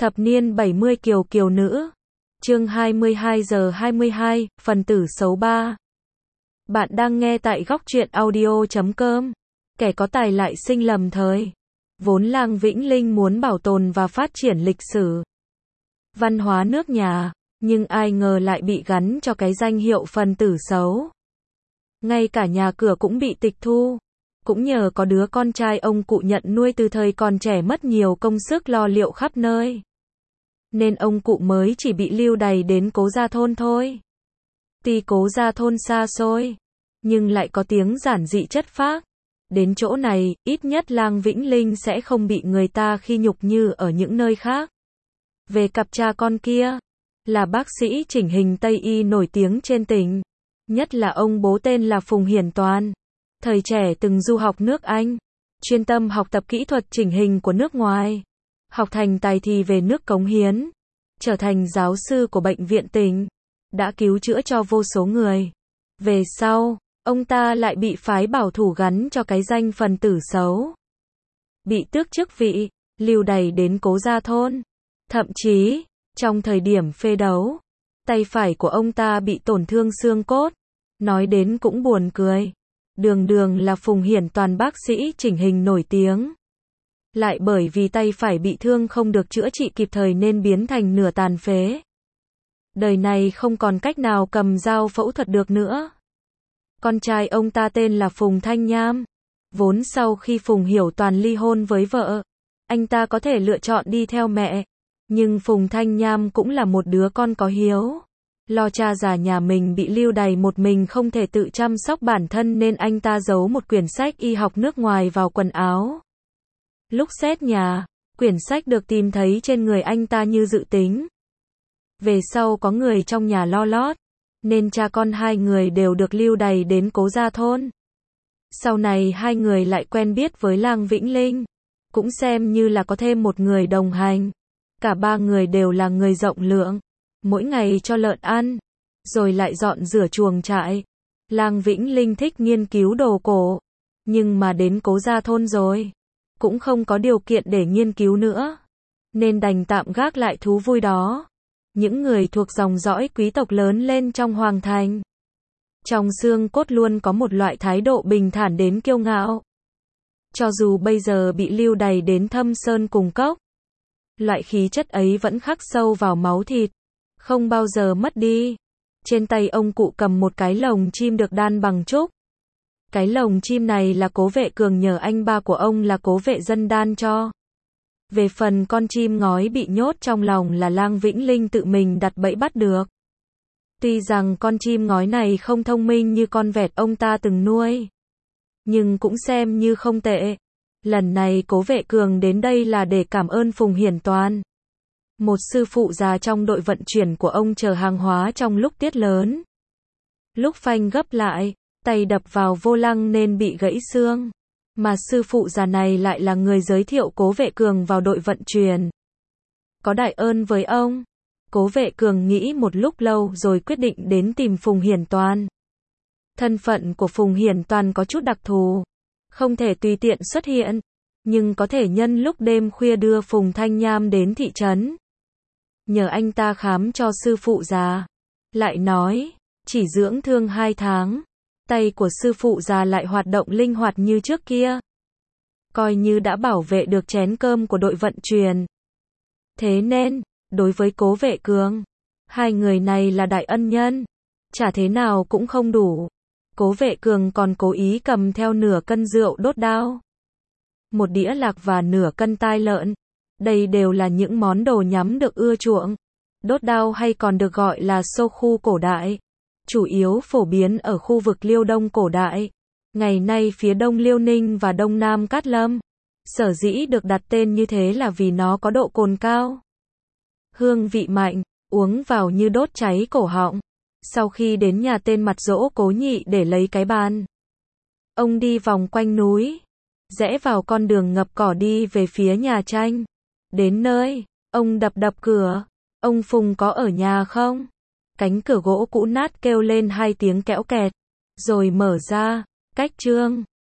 Thập niên 70 kiều kiều nữ. Chương 22 giờ 22, phần tử xấu 3. Bạn đang nghe tại góc truyện audio.com. Kẻ có tài lại sinh lầm thời. Vốn Làng Vĩnh Linh muốn bảo tồn và phát triển lịch sử, văn hóa nước nhà, nhưng ai ngờ lại bị gắn cho cái danh hiệu phần tử xấu. Ngay cả nhà cửa cũng bị tịch thu. Cũng nhờ có đứa con trai ông cụ nhận nuôi từ thời còn trẻ mất nhiều công sức lo liệu khắp nơi, nên ông cụ mới chỉ bị lưu đày đến Cố Gia Thôn thôi. Tuy Cố Gia Thôn xa xôi, nhưng lại có tiếng giản dị chất phác. Đến chỗ này, ít nhất Làng Vĩnh Linh sẽ không bị người ta khi nhục như ở những nơi khác. Về cặp cha con kia, là bác sĩ chỉnh hình Tây y nổi tiếng trên tỉnh. Nhất là ông bố tên là Phùng Hiển Toàn. Thời trẻ từng du học nước Anh, chuyên tâm học tập kỹ thuật chỉnh hình của nước ngoài. Học thành tài thì về nước cống hiến, trở thành giáo sư của bệnh viện tỉnh, đã cứu chữa cho vô số người. Về sau, ông ta lại bị phái bảo thủ gắn cho cái danh phần tử xấu. Bị tước chức vị, lưu đày đến Cố Gia Thôn. Thậm chí, trong thời điểm phê đấu, tay phải của ông ta bị tổn thương xương cốt. Nói đến cũng buồn cười. Đường đường là Phùng Hiển Toàn bác sĩ chỉnh hình nổi tiếng, lại bởi vì tay phải bị thương không được chữa trị kịp thời nên biến thành nửa tàn phế. Đời này không còn cách nào cầm dao phẫu thuật được nữa. Con trai ông ta tên là Phùng Thanh Nham. Vốn sau khi Phùng Hiểu Toàn ly hôn với vợ, anh ta có thể lựa chọn đi theo mẹ. Nhưng Phùng Thanh Nham cũng là một đứa con có hiếu. Lo cha già nhà mình bị lưu đày một mình không thể tự chăm sóc bản thân nên anh ta giấu một quyển sách y học nước ngoài vào quần áo. Lúc xét nhà, quyển sách được tìm thấy trên người anh ta như dự tính. Về sau có người trong nhà lo lót, nên cha con hai người đều được lưu đày đến Cố Gia Thôn. Sau này hai người lại quen biết với Làng Vĩnh Linh, cũng xem như là có thêm một người đồng hành. Cả ba người đều là người rộng lượng, mỗi ngày cho lợn ăn, rồi lại dọn rửa chuồng trại. Làng Vĩnh Linh thích nghiên cứu đồ cổ, nhưng mà đến Cố Gia Thôn rồi, cũng không có điều kiện để nghiên cứu nữa, nên đành tạm gác lại thú vui đó. Những người thuộc dòng dõi quý tộc lớn lên trong hoàng thành, trong xương cốt luôn có một loại thái độ bình thản đến kiêu ngạo. Cho dù bây giờ bị lưu đày đến thâm sơn cùng cốc, loại khí chất ấy vẫn khắc sâu vào máu thịt, không bao giờ mất đi. Trên tay ông cụ cầm một cái lồng chim được đan bằng trúc. Cái lồng chim này là Cố Vệ Cường nhờ anh ba của ông là Cố Vệ Dân đan cho. Về phần con chim ngói bị nhốt trong lòng là Làng Vĩnh Linh tự mình đặt bẫy bắt được. Tuy rằng con chim ngói này không thông minh như con vẹt ông ta từng nuôi, nhưng cũng xem như không tệ. Lần này Cố Vệ Cường đến đây là để cảm ơn Phùng Hiển Toàn, một sư phụ già trong đội vận chuyển của ông chở hàng hóa trong lúc tiết lớn. Lúc phanh gấp lại, tay đập vào vô lăng nên bị gãy xương. Mà sư phụ già này lại là người giới thiệu Cố Vệ Cường vào đội vận chuyển. Có đại ơn với ông. Cố Vệ Cường nghĩ một lúc lâu rồi quyết định đến tìm Phùng Hiển Toàn. Thân phận của Phùng Hiển Toàn có chút đặc thù, không thể tùy tiện xuất hiện, nhưng có thể nhân lúc đêm khuya đưa Phùng Thanh Nham đến thị trấn, nhờ anh ta khám cho sư phụ già. Lại nói, chỉ dưỡng thương 2 tháng, tay của sư phụ già lại hoạt động linh hoạt như trước kia, coi như đã bảo vệ được chén cơm của đội vận chuyển. Thế nên, đối với Cố Vệ Cường, hai người này là đại ân nhân, chả thế nào cũng không đủ. Cố Vệ Cường còn cố ý cầm theo nửa cân rượu đốt đao, một đĩa lạc và nửa cân tai lợn. Đây đều là những món đồ nhắm được ưa chuộng. Đốt đao hay còn được gọi là xô khu cổ đại, chủ yếu phổ biến ở khu vực Liêu Đông cổ đại, ngày nay phía đông Liêu Ninh và đông nam Cát Lâm. Sở dĩ được đặt tên như thế là vì nó có độ cồn cao, hương vị mạnh, uống vào như đốt cháy cổ họng. Sau khi đến nhà tên Mặt Dỗ Cố Nhị để lấy cái bàn, ông đi vòng quanh núi, rẽ vào con đường ngập cỏ đi về phía nhà tranh. Đến nơi, ông đập đập cửa. Ông Phùng có ở nhà không? Cánh cửa gỗ cũ nát kêu lên 2 tiếng kẽo kẹt, rồi mở ra. Cách Trương